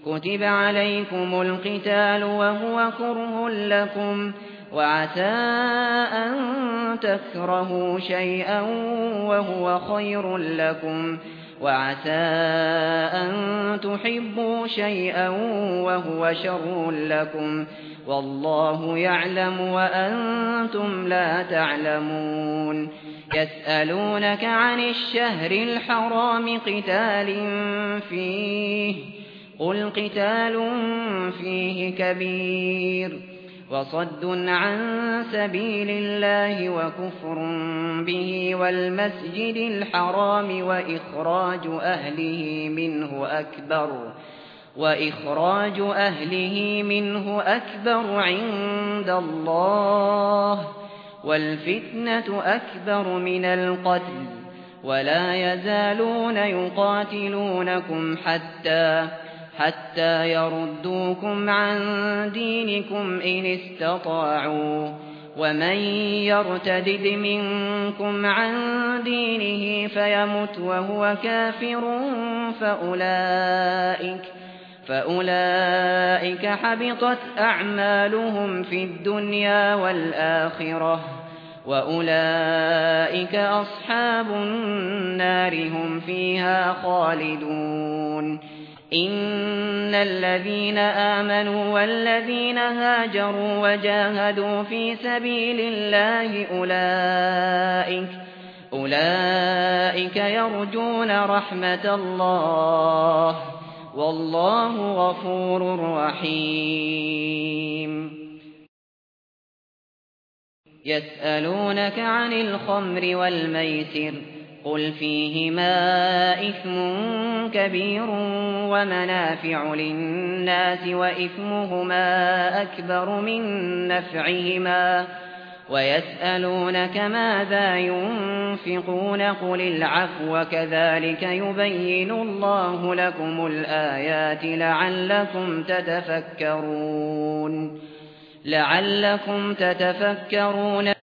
كتب عليكم القتال وهو كره لكم وعسى أن تكرهوا شيئا وهو خير لكم وعسى أن تحبوا شيئا وهو شر لكم والله يعلم وأنتم لا تعلمون يسألونك عن الشهر الحرام قتال فيه قل قتال فيه كبير وصد عن سبيل الله وكفر به والمسجد الحرام وإخراج أهله منه أكبر عند الله والفتنة أكبر من القتل ولا يزالون يقاتلونكم حتى يردوكم عن دينكم إن استطاعوا ومن يرتدد منكم عن دينه فيمت وهو كافر فأولئك حبطت أعمالهم في الدنيا والآخرة وأولئك أصحاب النار هم فيها خالدون إن الذين آمنوا والذين هاجروا وجاهدوا في سبيل الله أولئك يرجون رحمة الله والله غفور رحيم يسألونك عن الخمر والميسر قل فيهما إثم كبير ومنافع للناس وإثمهما أكبر من نفعهما ويسألونك ماذا ينفقون قل العفو كذلك يبين الله لكم الآيات لعلكم تتفكرون